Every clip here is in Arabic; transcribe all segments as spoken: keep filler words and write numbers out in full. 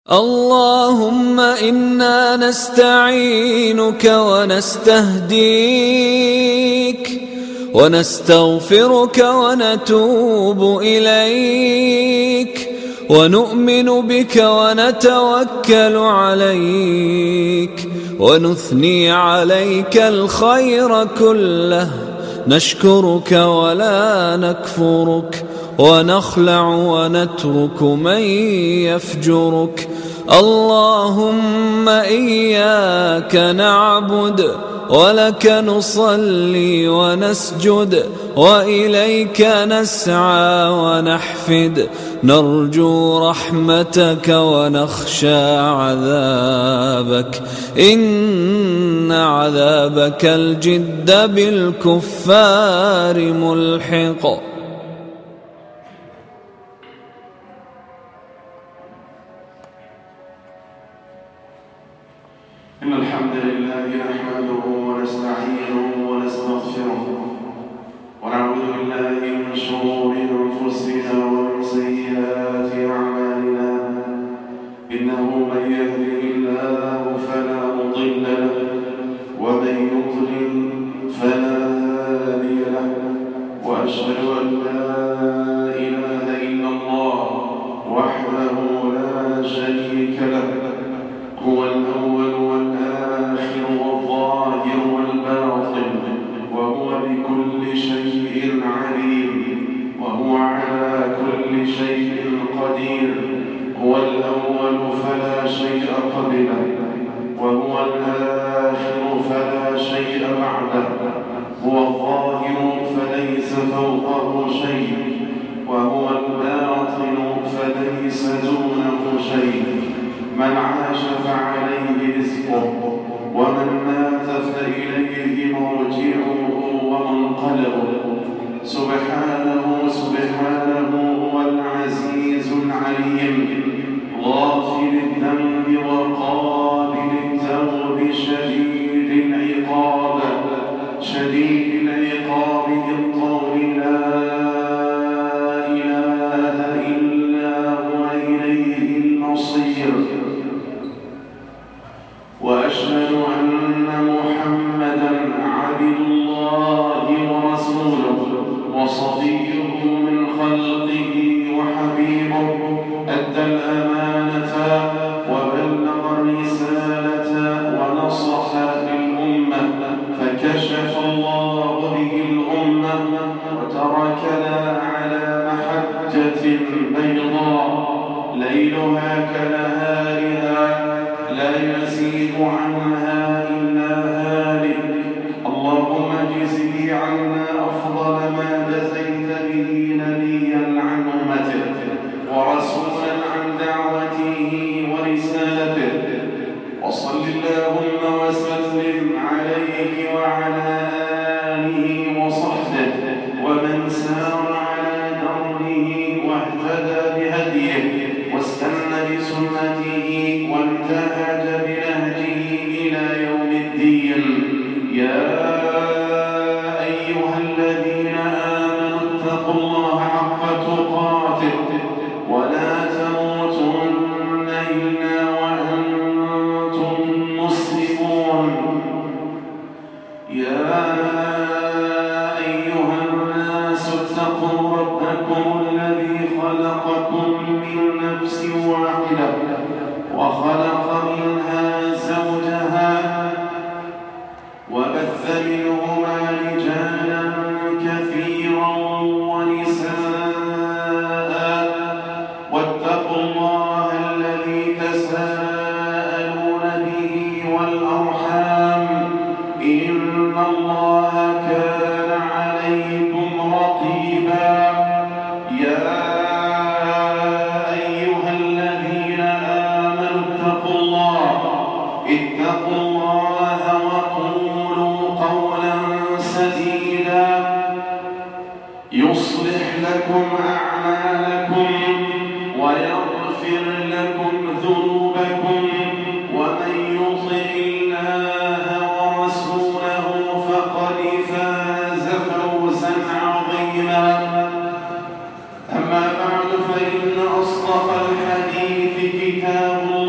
اللهم إنا نستعينك ونستهديك ونستغفرك ونتوب إليك ونؤمن بك ونتوكل عليك ونثني عليك الخير كله، نشكرك ولا نكفرك، ونخلع ونترك من يفجرك. اللهم إياك نعبد ولك نصلي ونسجد وإليك نسعى ونحفد، نرجو رحمتك ونخشى عذابك، إن عذابك الجد بالكفار ملحق. إن الحمد لله نحمده ونستعينه ونستغفره ونعوذ بالله من شرور أنفسنا ومن سيئات أعمالنا، إنه من يهده الله فلا مضل له ومن يضلل فلا هادي له، وأشهد أن لا إله إلا الله وحده لا شريك له، هو الأول والآخر والظاهر والباطن، وهو بكل شيء عليم، وهو على كل شيء قدير. هو الأول فلا شيء قبله، وهو الآخر فلا شيء بعده، هو الظاهر فليس فوقه شيء، وهو الباطن فليس دونه شيء. من عاش فعليه رزقه، ومن مات فإليه مرجعه ومنقلبه. سبحانه سبحانه هو العزيز العليم، غافر الذنب وقابل التوب، شديد العقاب شديد العقاب بالقول لا إله إلا هو إليه المصير. وأشهد أن محمدًا عبد الله ورسوله وصفيه من خلقه وحبيبه، أدى الأمانة وبلغ الرسالة ونصح للأمة، فكشف الله به الأمة وتركنا على محجة بيضاء ليلها كنهارها لا يزيغ عنها إلا هالك. اللهم اجزه عنا أفضل ما جزيت به نبيا عن أمته ورسولا عن دعوته ورسالته، وصل اللهم وسلم عليه وعلى آله وصحبه ومن سار على دربه واهتدى بهديه واستنى بسنته وانتهج بنهجه إلى يوم الدين. يا أيها الذين آمنوا اتقوا الله حق تقاته ولا تموتن إلا وأنتم مسلمون. يا أيها الناس اتقوا ربكم الذي خلقكم من نفس واحدة وخلق منها زوجها وبث منهما رجالا كثيرا ونساء، واتقوا الله الذي تساءلون به والأرحام، إن الله كان عليكم رقيبا. يا اتقوا الله وقولوا قولا سديدا يصلح لكم أعمالكم ويغفر لكم ذنوبكم، ومن يطع الله ورسوله فقد فاز فوزا عظيما. أما بعد، فإن أصدق الحديث كتاب الله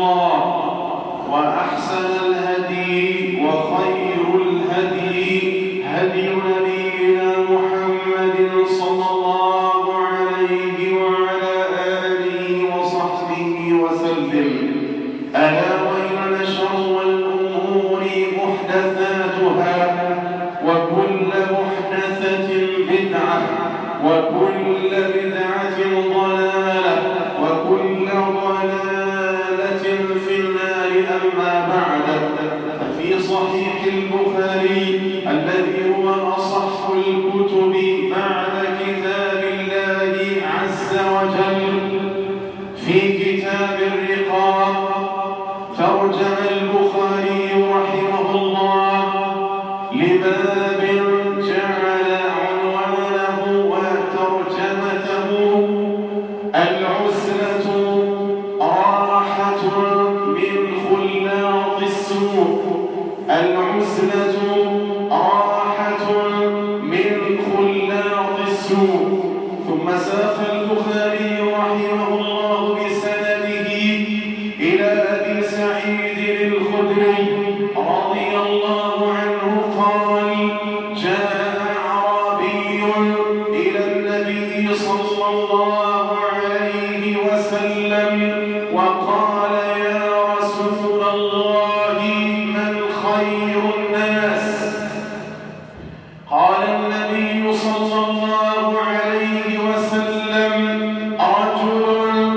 وأحسن الهدي وخير الهدي هدي نبينا محمد صلى الله عليه وعلى آله وصحبه وسلم. ألا وإن شر الأمور محدثاتها وكل محدثة بدعة وكل بدعة ضلالة وكل ضلالة في النار. أما بعد، ففي صحيح البخاري الذي هو أصح الكتب بعد كتاب الله عز وجل في كتاب الرقاق، ترجم البخاري رحمه الله لباب جعل عنوانه وترجمته العزلة راحة من خلاط السوء. العزلة راحة من خلاط السوء. ثم ساق البخاري رحمه الله بسنده إلى أبي سعيد الخدري رضي الله عنه قال: جاء أعرابي إلى النبي صلى الله عليه وسلم وقال: يا رسول الله، من خير الناس؟ قال النبي صلى الله عليه وسلم: رجل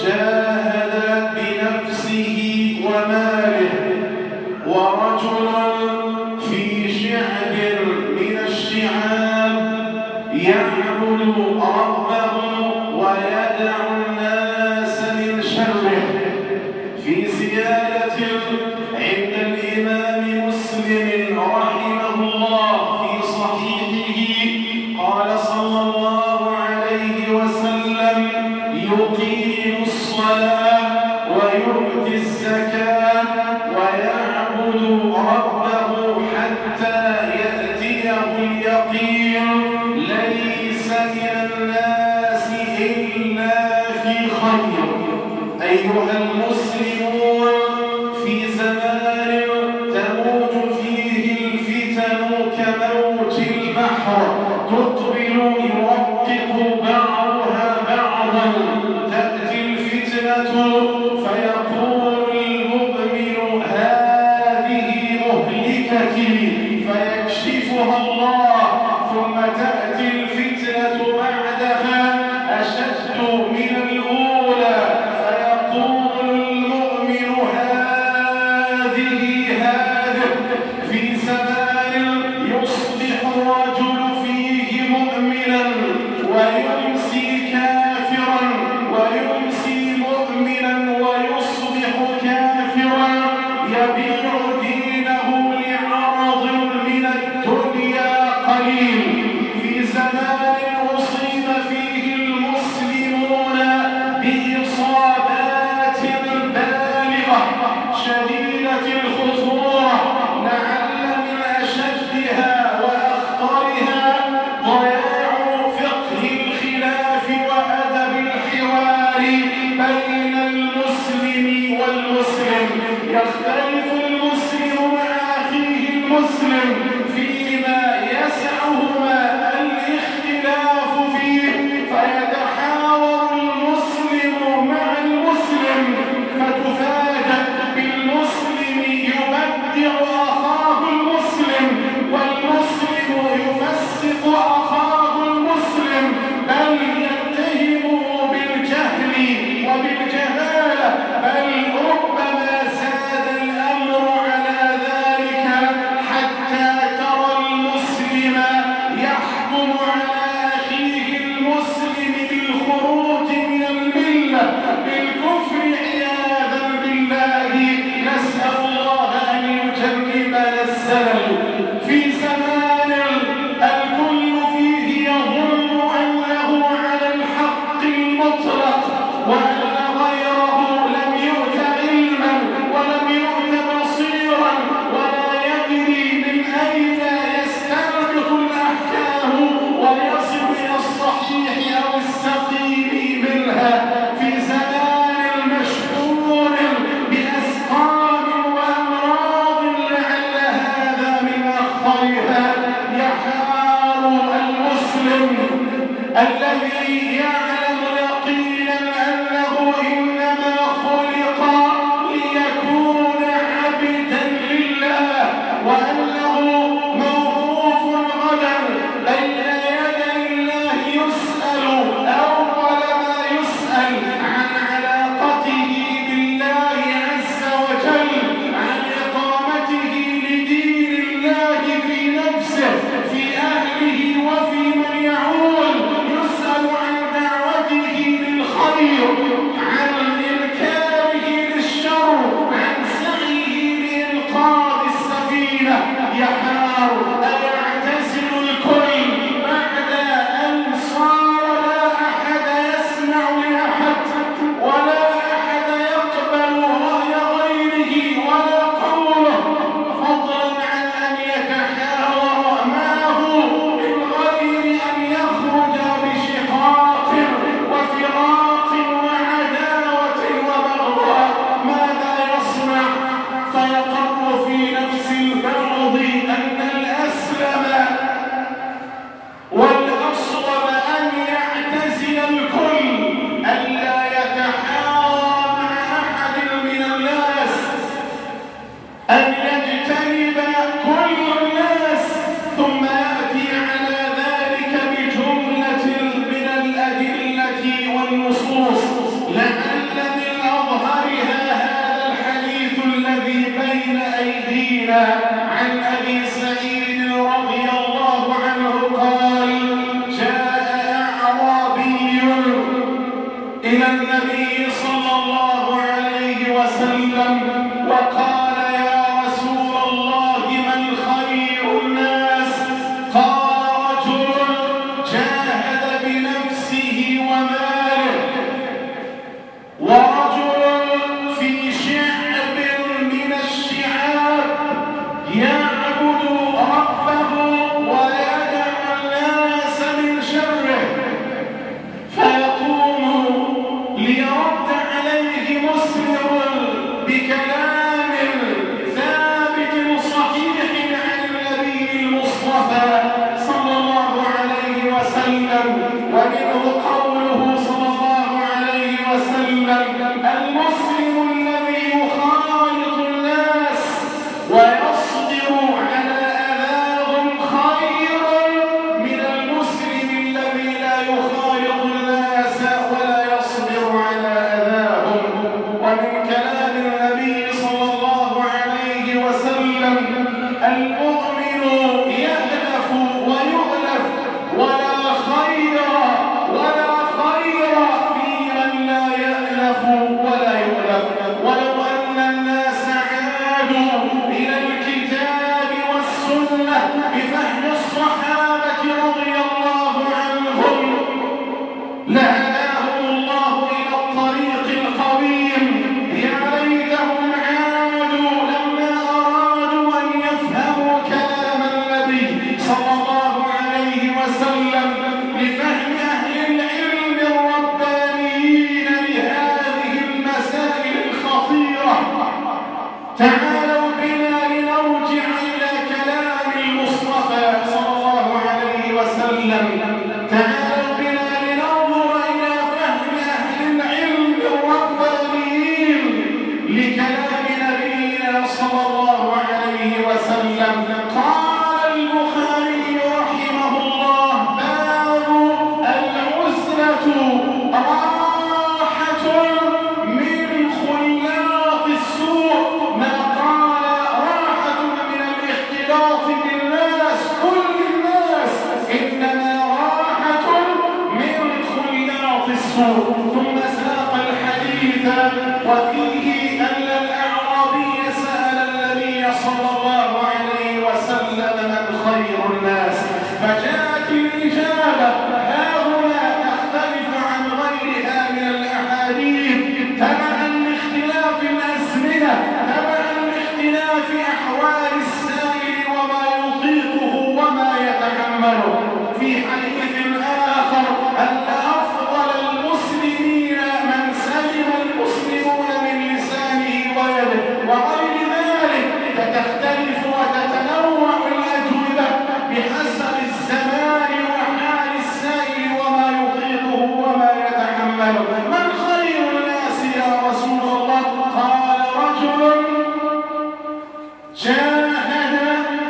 جاهد بنفسه وماله، ورجل في شعب من الشعاب يعبد ربه ويدع الناس من شره. في زيادة عند الإمام مسلم رحمه الله في صحيحه قال صلى الله عليه وسلم: يقيم الصلاة ويؤتي الزكاة ويعبد ربه حتى يأتيه اليقين، ليس من الناس إلا في خير. أيها المسلمون، في زمان تموج فيه الفتن كموج البحر، تقبل يوقق بعضها بعضا. تأتي الفتنة فيقول المؤمن: هذه مهلكتي، فيكشفها الله. ثم تأتي الفتنة بعدها أشد من الأولى، فيقول المؤمن: هذه هذه. في زمان يصبح الرجل فيه مؤمنا ويمسي كافرا، ويمسي مؤمنا ويصبح كافرا، يبيع دينه لعرض من الدنيا قليل. في زمان أصيب فيه المسلمون بإصابات بالغة شديدة الخطورة، لعل من أشدها وأخطرها ضياع فقه الخلاف وأدب الحوار بين المسلم والمسلم. يختلف المسلم مع أخيه المسلم فيما يسعهما الاختلاف فيه، فيتحاور المسلم مع المسلم، فتفاجأ بالمسلم يبدع أخاه المسلم، والمسلم يفسق أخاه المسلم، بل يتهمه بالجهل وبالجهالة، بل ربما زاد الأمر أن يجتنب كل الناس، ثم يأتي على ذلك بجملة من الأدلة والنصوص، لعل من أظهرها هذا الحديث الذي بين أيدينا عن أبي سعيد رضي الله عنه قال: جاء أعرابي إلى النبي صلى الله عليه وسلم وقال: يا رسول الله من خير الناس؟ قال: رجل جاهد بنفسه وماله، ورجل في شعب من الشعاب يعبد ربه ويدع الناس من شره، فيقوم ليرد عليه مسلم بكلام ثابت صحيح عن النبي المصطفى صلى الله عليه وسلم، ومنه قوله صلى الله عليه وسلم: المسلم الذي يخالط الناس ويصبر على أذاهم خير من المسلم الذي لا يخالط الناس ولا يصبر على أذاهم. ومن كلام النبي صلى الله عليه وسلم: المؤمن يألف ويؤلف، ولا خير ولا خير في من لا يألف ولا يؤلف. ولو أن الناس عادوا إلى الكتاب والسنة بفهم الصحابة رضي الله عنهم لهداهم الله إلى الطريق القويم. يا ليتهم عادوا لما أرادوا أن يفهموا كلام النبي صلى الله عليه وسلم لفهم أهل العلم الربانيين لهذه المسائل الخطيرة. تعالوا بنا لنرجع إلى كلام المصطفى صلى الله عليه وسلم. تعالوا بنا لننظر إلى فهم أهل العلم الربانيين لكلام نبينا صلى الله عليه وسلم. قال البخاري رحمه الله: باب العزلة راحة من خلاط السوء. ما قال راحة من الاختلاط بالناس كل الناس، إنما راحة من خلاط السوء. ثم ساق الحديث وفيه أن الأعرابي سأل النبي صلى الله عليه وسلم: من خير الناس؟ فجاءت الإجابة ها هنا تختلف عن غيرها من الأحاديث تبعا لاختلاف الأزمنة، تبعا لاختلاف أحوال السائل وما يطيقه وما يتحمله. في حديث آخر أن أفضل المسلمين من سلم المسلمون من لسانه ويده، وغير ذلك. فتختلف وتتنوع الأجوبة بحسب الزمان وحال السائل وما يطيقه وما يتحمله. من خير الناس يا رسول الله؟ قال: رجل جاهد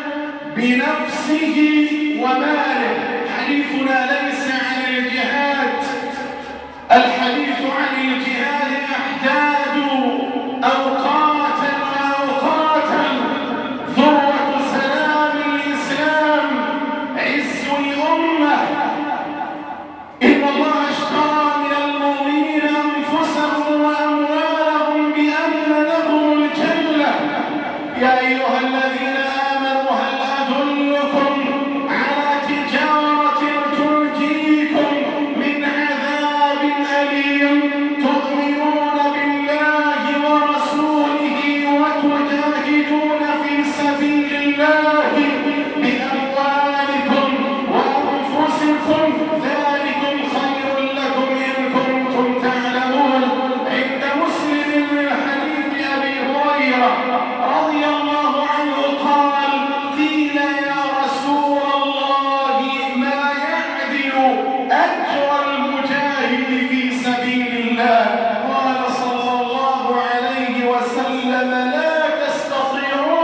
بنفسه وماله. حديثنا ليس عن الجهاد، الحديث عن الجهاد يحتاج أوقاتا وأوقاتا. ذروة سلام الإسلام عز الأمة. إن الله اشترى من المؤمنين أنفسهم وأموالهم بأن لهم الجنة. يا أيها الذين آمنوا هل أدلكم على تجارة تنجيكم من عذاب أليم؟ تؤمنون بالله ورسوله وتجاهدون في سبيل الله بأموالكم وأنفسكم، ذلكم خير لكم إن كنتم تعلمون. عند مسلم من حديث أبي هريرة رضي الله عنه قال: قيل يا رسول الله ما يعدل أجر المجاهد في سبيل الله؟ قال صلى الله عليه وسلم: لا تستطيعون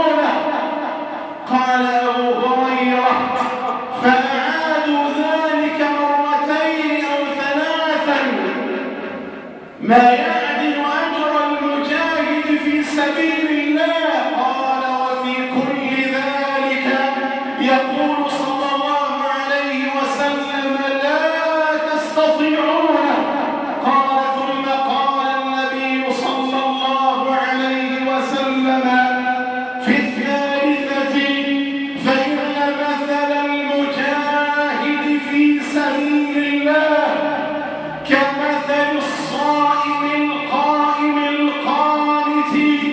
ما يعدل أجر المجاهد في سبيل الله. قال وفي كل ذلك يقول صلى الله عليه وسلم لا تستطيعون. قال ثم قال النبي صلى الله عليه وسلم في الثالثة فإن مثل المجاهد في سبيل الله كمثل الصائم القائم القانت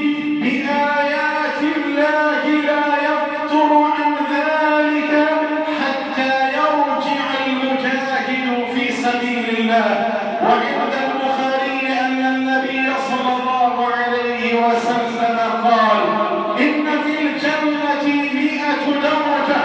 بآيات الله لا يفتر عن ذلك حتى يرجع المجاهد في سبيل الله. وعند البخاري أن النبي صلى الله عليه وسلم قال إن في الجنة مئة درجة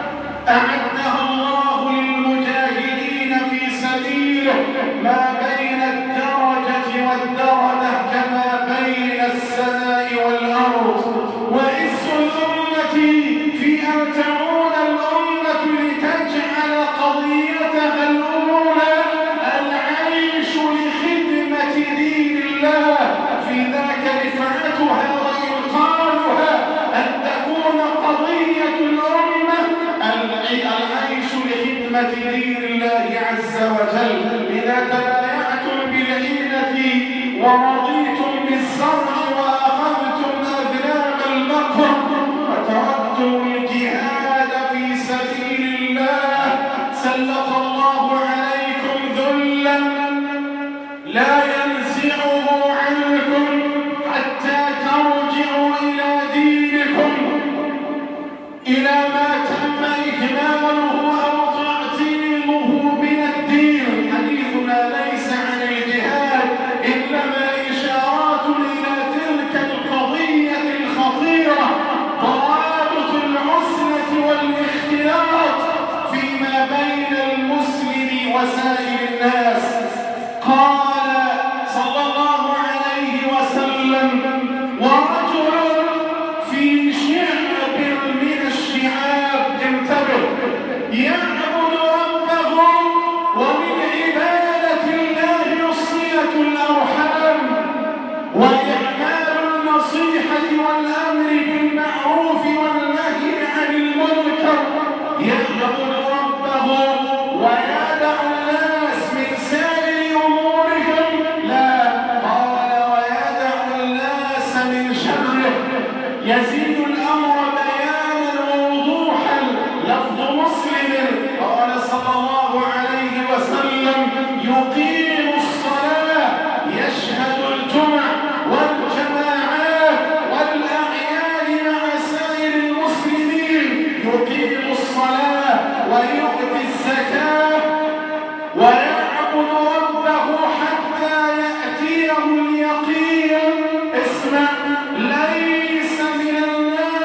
أعدها الله للمجاهدين في سبيله ما بين الدرجة والدرجة كما بين السماء والأرض. وإس الأمة في أن تعود الأمة لتجعل قضيتها الأولى العيش لخدمة دين الله، في ذاك رفعتها وإنقاذها أن تكون قضية الأمة العيش لخدمة دين الله عز وجل. إذا تبايعتم بالعينة ورضيتم بالزرع وأخذتم أذناب البقر وتركتم الجهاد في سبيل الله سلط الله عليكم ذلا لا ينزعه عنكم حتى ترجعوا إلى دينكم، إلى ما تم إكماله أو تعطيله من الدين. حديثنا ليس عن الجهاد إنما إشارات إلى تلك القضية الخطيرة، ضوابط العزلة والاختلاط فيما بين المسلم وسائر الناس. قال صلى الله عليه وسلم ورجل في شعب من الشعاب انتبه يعبد ربه ومن عبادة الله صلة الأرحام وإعمال النصيحة والأمر بالمعروف والنهي عن المنكر. يعبد ربه ويدع الناس من سائر أمورهم، لا قال ويدع الناس من شره. يزيد الأمر بيانا ووضوحا. لفظ مسلم قال صلى الله عليه وسلم يقيم الصلاة يشهد الجمع والجماعات والأعياد مع سائر المسلمين، يقيم الصلاة ويؤتي الزكاة ويعبد ربه حتى يأتيه اليقين. اسمع، ليس من الناس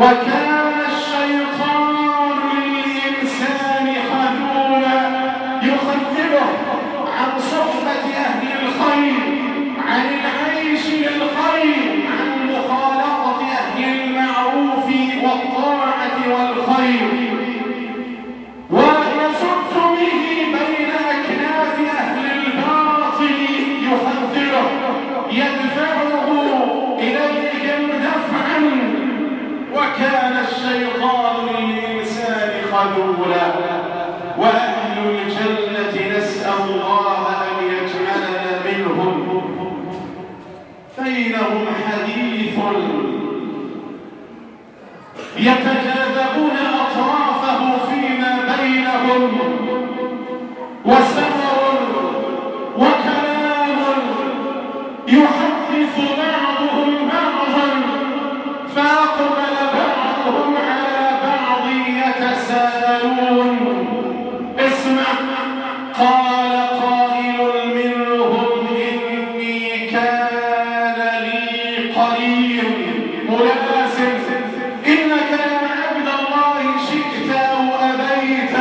وكان الشيطان للإنسان خذولا يخذله عن صحبة أهل الخير، عن العيش للخير، عن مخالطة أهل المعروف والطاعة والخير، ويصد به بين أكناف أهل الباطل يخذله يدفعه إليهم دفعا. وكان الشيطان للإنسان خذولا. وأهل الجنة نسأل الله أن يجعلنا منهم. بينهم حديث يتجاذبون أطرافه فيما بينهم، وسمر وكلام يحدث بعضهم بعضا، فأقبل بعضهم على بعض يتساءلون. اسمع، قال قائل منهم إني كان لي قرين ملازم، إنك يا عبد الله شئت أو أبيت،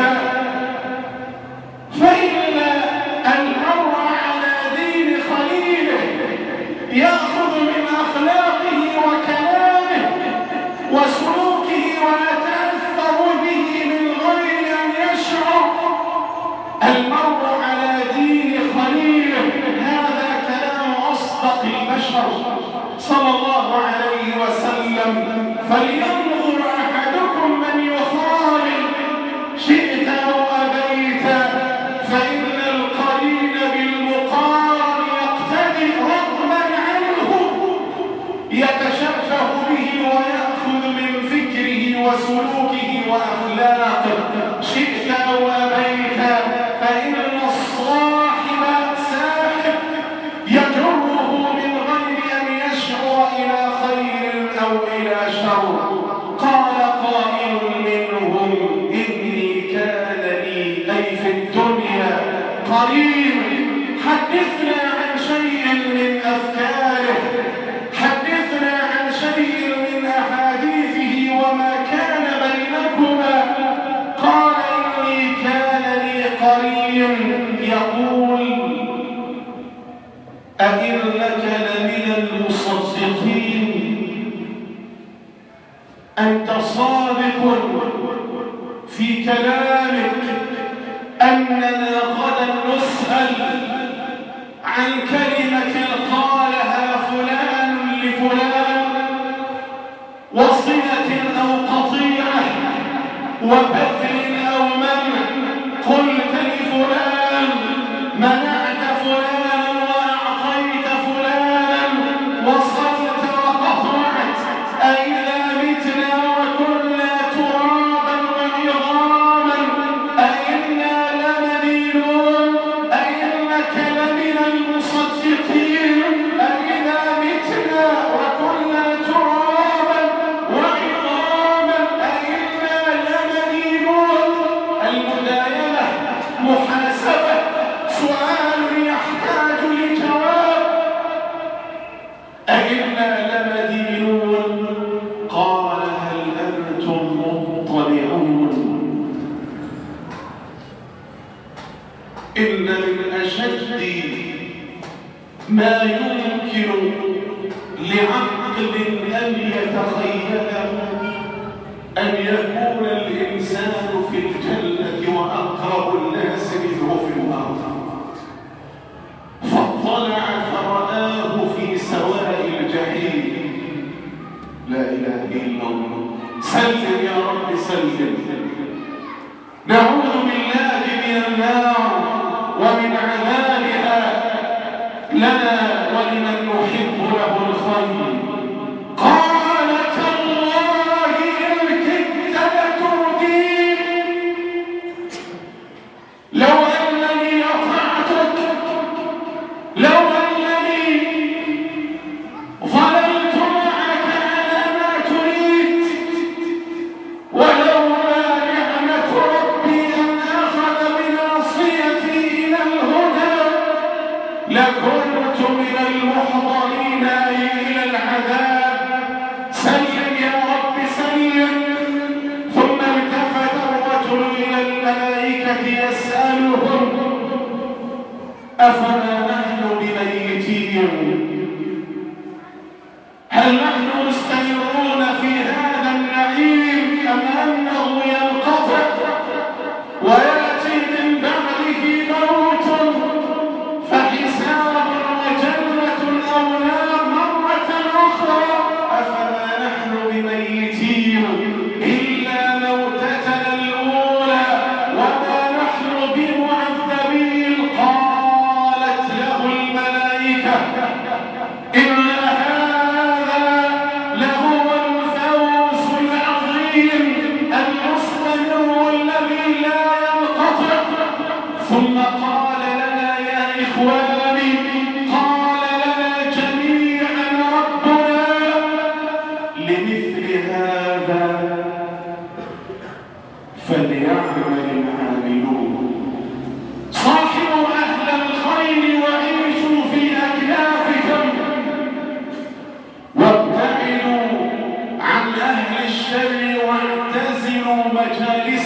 فإن المرء على دين خليله يأخذ من أخلاقه وكلامه وسلوكه ويتأثر به من غير أن يشعر. المرء على دين خليله، هذا كلام أصدق البشر صلى الله عليه وسلم. فلينظر أحدكم من يخالل شئت أو أبيت، فإن القرين بالمقارن يقتدي رغما عنه، يتشبه به ويأخذ من فكره وسلوكه وأخلاقه. شئت أو أبيت، فإن الصاحب ساحب يجره من غير أن يشعر إلى خير أو إلى شر. قال قائل منهم إني كان لي أي في الدنيا قرين، حدثنا عن شيء من أفكاره، حدثنا عن شيء من أحاديثه وما كان بينكما. قال إني كان لي قرين يقول أئنك لمن المصدقين، أنت صادق في كلامك أننا غدا نسأل عن كلمة قالها فلان لفلان، وصلة أو قطيعة، وبذل أو منع، قلت لفلان، منعت فلانا وأعطيت فلانا، وصلت وقطعت. أئذا متنا وكنا ترابا وعظاما أئنا لمدينون، أئنك لمن المصدقين، أئذا متنا وكنا ترابا وعظاما أئنا لمدينون. المداينة محاسبة، سؤال يحتاج لجواب. أئنا لمدينون. قال هل أنتم مطلعون؟ إن من أشد ما يمكن لعقل أن يتخيله أن يكون الإنسان في الجنة وأقرب الناس منه في الأرض. فاطلع فرآه في سواء الجحيم. لا إله إلا الله. سلم يا رب سلم. نعوذ بالله من النار ومن عذابها لنا ولمن نحب له الخير. قال تالله إن كدت لتردين، لو أنني أطعتك، لو أنني ظللت معك على ما تريد، ولولا نعمة ربي أن أخذ بناصيتي إلى الهدى لكنت من المحضرين إلى العذاب. سلم يا رب سلم.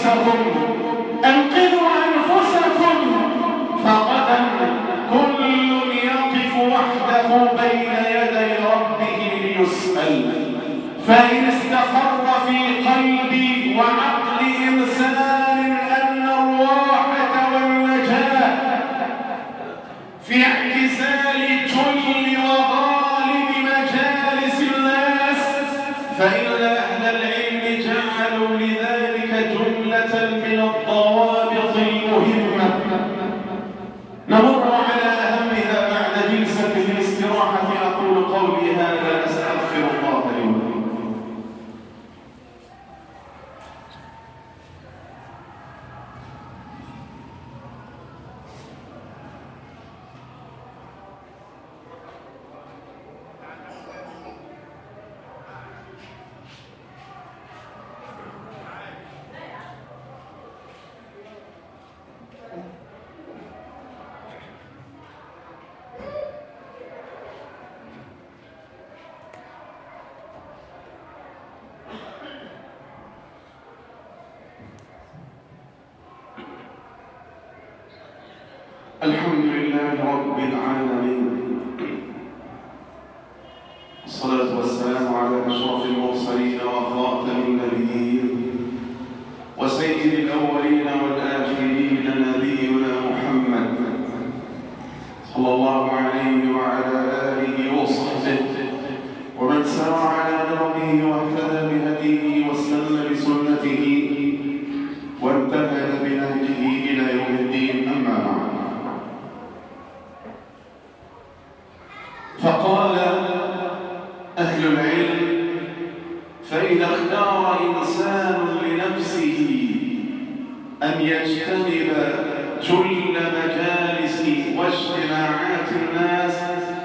أنفسهم أنقذوا أنفسكم فغدا كل يقف وحده بين يدي ربه ليسأل. فإن استقر في قلبي وعقل إنسان أن الراحة والنجاة في اعتزال جل وغالب مجالس الناس، فإن أهل العلم جعلوا لذلك جملة من الضوابط المهمة نمر على أهمها بعد جلسة الاستراحة. أقول قولي هذا أستغفر الله لي ولكم. الحمد لله رب العالمين، والصلاة والسلام على أشرف المرسلين وخاتم النبيين وسيد الأولين والآخرين نبينا محمد صلى الله عليه وعلى آله وصحبه ومن سار على دربه واهتدى بهديه واستنى بسنته وانتهى بنهجه إلى يوم الدين. أما بعد، فقال أهل العلم: فإذا اختار إنسان لنفسه أن يجتنب جل مجالس واجتماعات الناس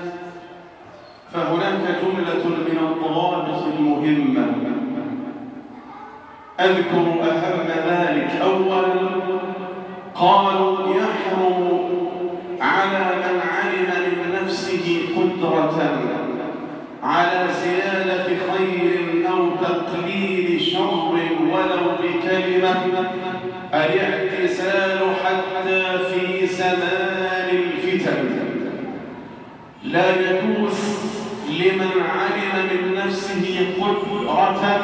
فهناك جملة من الضوابط المهمة أذكر أهم ذلك. أولا، قالوا يحرم على من علم من نفسه قدرة على زيادة خير أو تقليل شر ولو بكلمة الاعتزال حتى في زمان الفتن. لا يجوز لمن علم من نفسه قدرة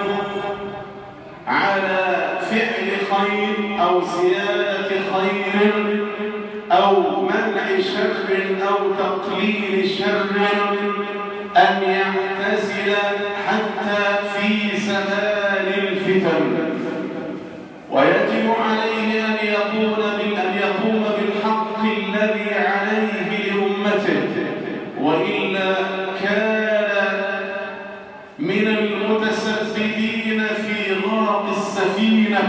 على فعل خير أو زيادة خير أو منع شر أو تقليل شر أن يعتزل حتى في زمان الفتن، ويجب عليه أن يقوم أن يقوم بالحق الذي عليه لأمته، وإلا كان من المتسببين في غرق السفينة.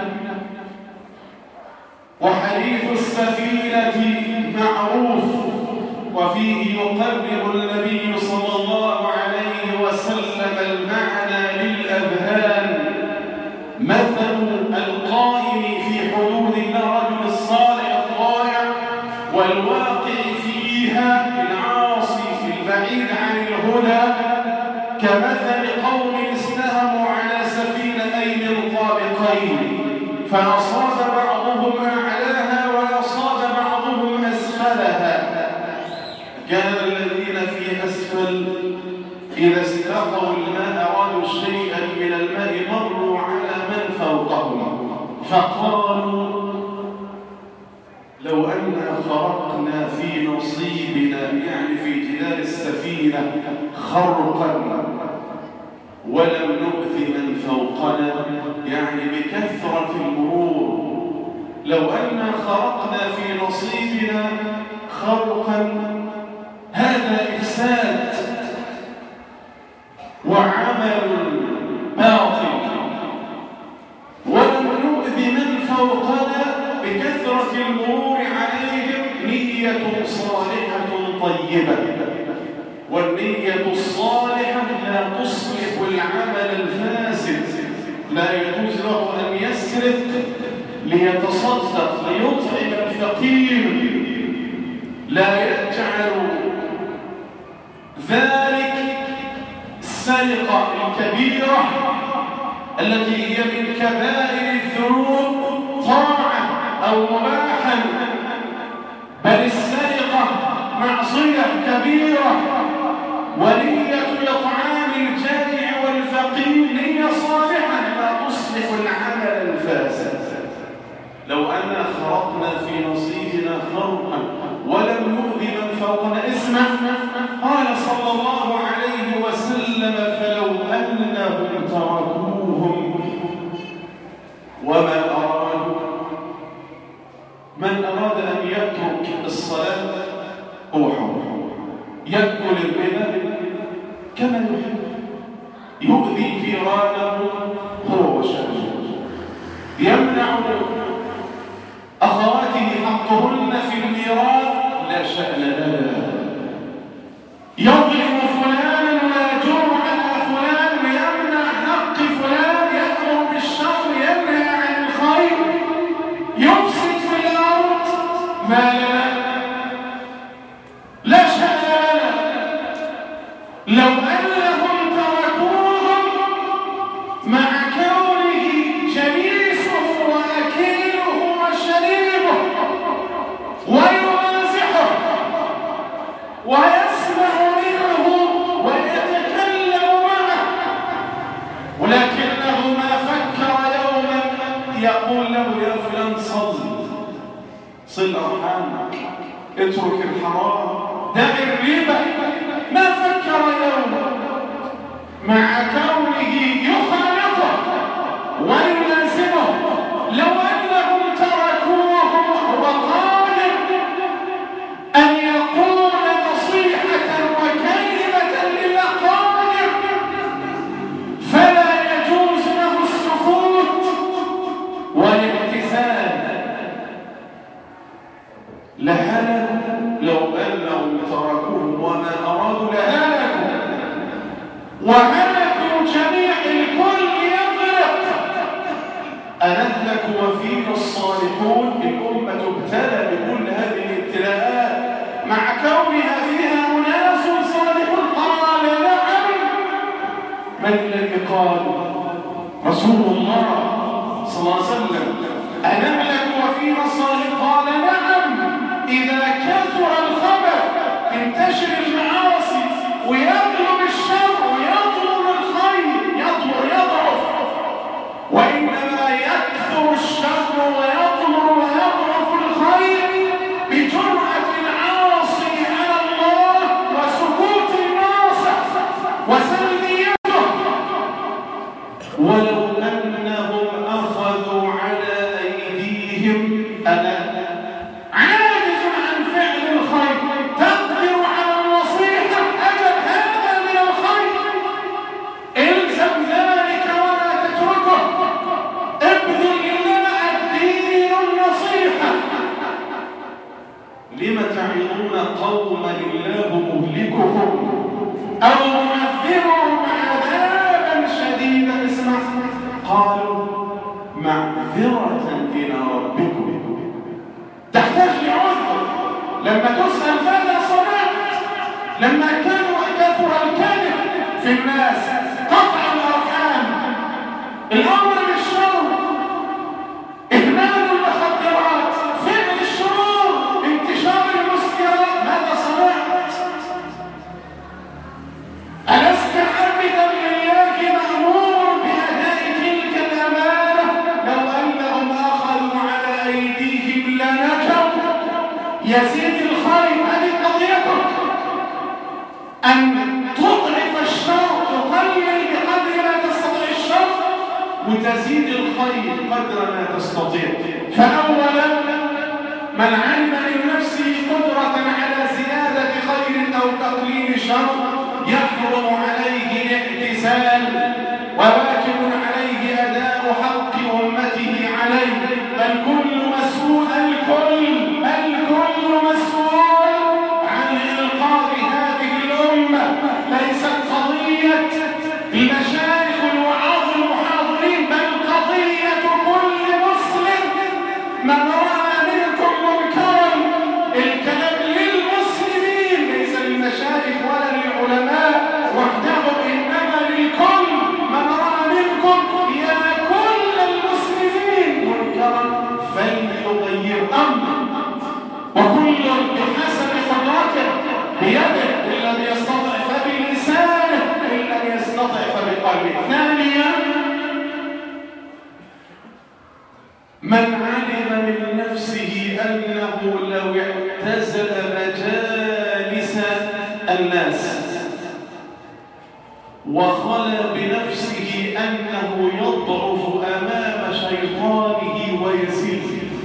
وحديث السفينة معروف، وفيه يقرب النبي صلى الله عليه وسلم المعنى للأذهان: مثل القائم في حدود الله رجل الصالح الطائع والواقع فيها العاصي البعيد عن الهدى كمثل قوم استهموا على سفينتين طابقين فأصاب بعضهم أعلاها وأصاب بعضهم أسفلها. كان الذين في أسفل إذا استقوا الماء أرادوا شيئا من الماء مروا على من فوقهم فقالوا: لو أننا خرقنا في نصيبنا، يعني في جدار السفينة، خرقا ولم نؤذ من فوقنا، يعني بكثرة المرور، لو أننا خرقنا في نصيبنا خرقا، هذا إفساد وعمل باطل، ولم نؤذ من فوقنا بكثرة المرور عليهم، نية صالحة طيبة. والنية الصالحة لا تصلح العمل الفاسد. لا يجوز له أن يسرق ليتصدق ليطعم الفقير، لا يجعل ذلك السرقة الكبيرة التي هي من كبائر الذنوب طاعة أو مباحا، بل السرقة معصية كبيرة، ونية إطعام الجائع والفقير نية صالحة لا تصلح العمل الفاسد. لو أننا خرقنا في نصيبنا خرقا ولم نؤذي من فوقنا اسمع، قال صلى الله عليه وسلم: فلو أنهم تركوهم وما أرادوا. من أراد أن يترك الصلاة هو حر، يأكل الربا كما يحب، يؤذي جيرانه هو وشأنه، يمنع أخواته حقهن في الميراث لا شأن لها، يظلم فلانا ويجور على فلان ويمنع حق فلان، يأمر بالشر ينهى عن الخير، يفسد في الأرض ما لنا لا شأن لنا. لو أنهم تركوهم مع كونه جليسه وأكيله وشريبه ويمازحه ويسمع منه ويتكلم معه، ولكنه ما فكر يوما يقول له: يا فلان صل صل أرحامك، اترك الحرام، دع الربا. ما فكر يوما مع كونه يخالطه ويلازمه. لو أنهم تركوه وهو قادر أن يقول نصيحة وكلمة للأقارب، فلا يجوز له السكوت والابتسام. لهلكوا لو أنهم تركوه وما أرادوا لهلكوا، وهلكوا جميع الكل يغرق. أنهلك وفينا الصالحون؟ الأمة تبتلى بكل هذه الابتلاءات مع كونها فيها أناس صالحون. قال: نعم. من الذي قال؟ رسول الله صلى الله عليه وسلم: أنهلك وفينا الصالحون؟ قال: نعم. إذا كثر الخبث تنتشر المعاصي ويغلب الشر ويطلب الخير يطلب يضعف، وإنما يكثر الشر ويطلب ويضعف الخير بجرأة العاصي على الله وسكوت الناصح وسلبيته. ولو أنهم أخذوا على أيديهم أنا عاجز عن فعل الخير، تقدر على النصيحة، أجل هذا من الخير، الزم ذلك ولا تتركه، ابذل لنا الدين النصيحة. لم تعظون قوما الله مهلكهم أو معذبهم عذابا شديدا؟ اسمع، قالوا: معذرة إلى ربكم. تحتاج لعذر. لما تسأل ماذا صنعت، لما كانوا كثر الكذب في الناس، قطع الأرحام، الأمر بالشر، إهمال المخدرات، فعل الشرور، انتشار المسكرات، ماذا صنعت؟ ألست عبدا لله مأمور بأداء تلك الأمانة؟ لو أنهم أخذوا على أيديهم لنجوا. يزيد الخير. هذه قضيتك، أن تضعف الشر، تقلل بقدر ما تستطيع الشر، وتزيد الخير قدر ما تستطيع. فأولا من علم لنفسه قدرة على زيادة خير أو تقليل شر يحرم عليه الاعتزال، وواجب عليه أداء حق أمته عليه. فالكل مسؤول، الكل الكل مسؤول عن إنقاذ هذه الأمة. ليست قضية المشايخ الوعاظ المحاضرين، بل قضية كل مسلم. من رأى منكم منكرا، الكلام للمسلمين ليس للمشايخ ولا للعلماء وحدهم، إنما للكل. من رأى من علم من نفسه أنه لو اعتزل مجالس الناس وخلى بنفسه أنه يضعف أمام شيطانه ويزيد،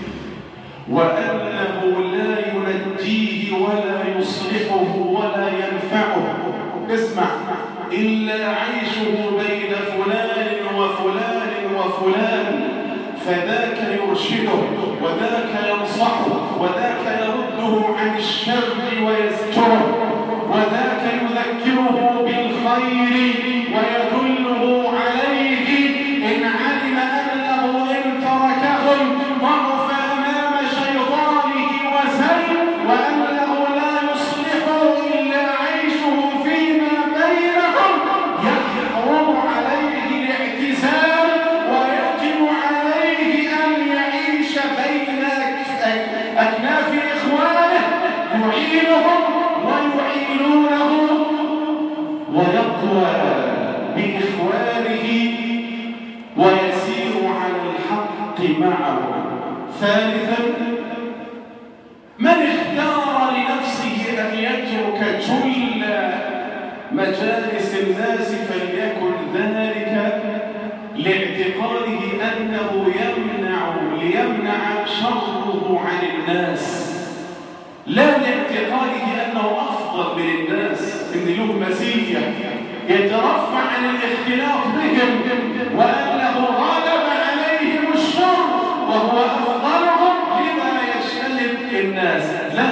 وأنه لا ينجيه ولا يصلحه ولا ينفعه، اسمع، إلا عيشه بين فلان وفلان وفلان، فذاك يرشده وذاك ينصحه وذاك يرده عن الشر ويزجره، وذاك يذكره بالخير ويدله عليه. إن علم أنه إن تركهم ضعف أمام شيطانه وزل، وأنه لا يصلح إلا عيشه فيما بينهم، يحرم عليه الاعتزال ويجب عليه أن يعيش بين أكناف إخوانه يعينهم ويعينونه ويقوى بإخوانه ويسير على الحق معه. ثالثا، من اختار لنفسه أن يترك جل مجالس الناس فليكن ذلك لاعتقاده أنه يمنع ليمنع شره عن الناس، لا لاعتقاده أنه أفضل من الناس، إن له مزية يترفع عن الاختلاط بهم، وأنه غلب عليهم الشر وهو أفضلهم لما يجتنب الناس. لا،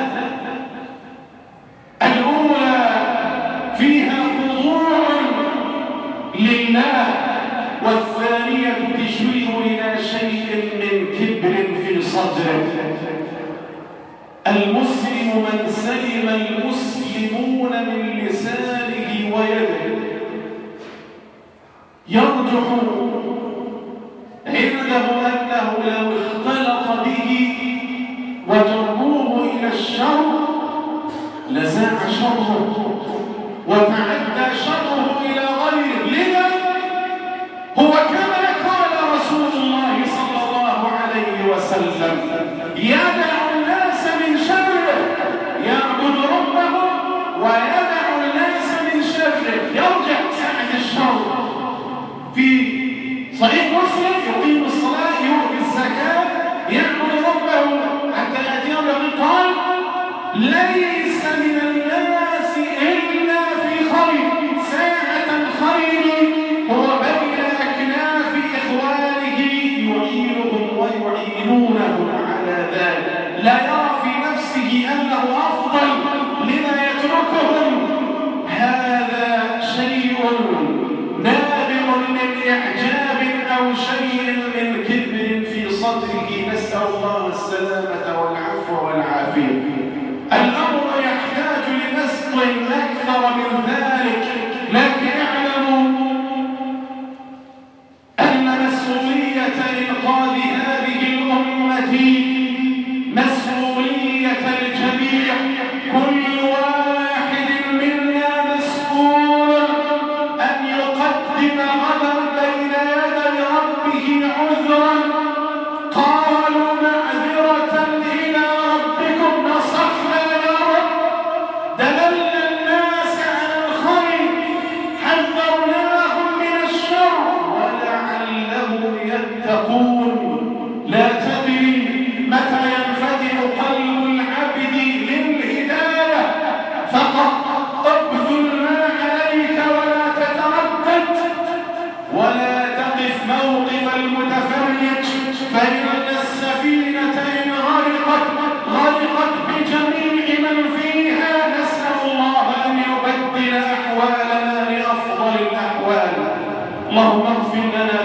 الأولى فيها خضوع لله، والثانية تشير إلى شيء من كبر في صدره. المسلم من سلم المسلمون من لسانه ويده، يرجح عنده أنه لو اختلط به وجروه إلى الشر لزاع شره وتعدى شره إلى غيره. لذا هو كما قال رسول الله صلى الله عليه وسلم: يدع الناس من شره، يعبد ربه ويدع الناس من شره، يرجع ساعة الشر. في صحيح مسلم: يقيم الصلاة، يؤتي الزكاة، يعبد ربه حتى يأتيه اليقين. قال: ليس من الناس إلا في خير، ساعة الخير هو بين أكناف إخوانه يعينهم ويعينونه على ذلك، لا يرى في نفسه أنه أفضل لما يتركهم. هذا شيء نادر من إعجاب أو شيء من كبر في صدره، نسأل الله السلامة والعفو والعافية. الأمر يحتاج لبسط أكثر من ذلك، لكن اعلموا أن مسؤولية إنقاذ هذه الأمة مسؤولية الجميع. كل واحد منا مسؤول أن يقدم غدا بين يدي ربه عذرا. قالوا: معذرة إلى ربكم، نصحنا يا رب، دللنا الناس على الخير، حذرناهم من الشر، ولعلهم يتقون. لا تدري متى ينفتح قلب العبد للهداية، فقط ابذل ما عليك ولا تتردد، ولا تقف موقف المتفرج، فإن السفينة إن غرقت غرقت بجميع من فيها. نسأل الله أن يبدل أحوالنا لأفضل الأحوال. اللهم اغفر لنا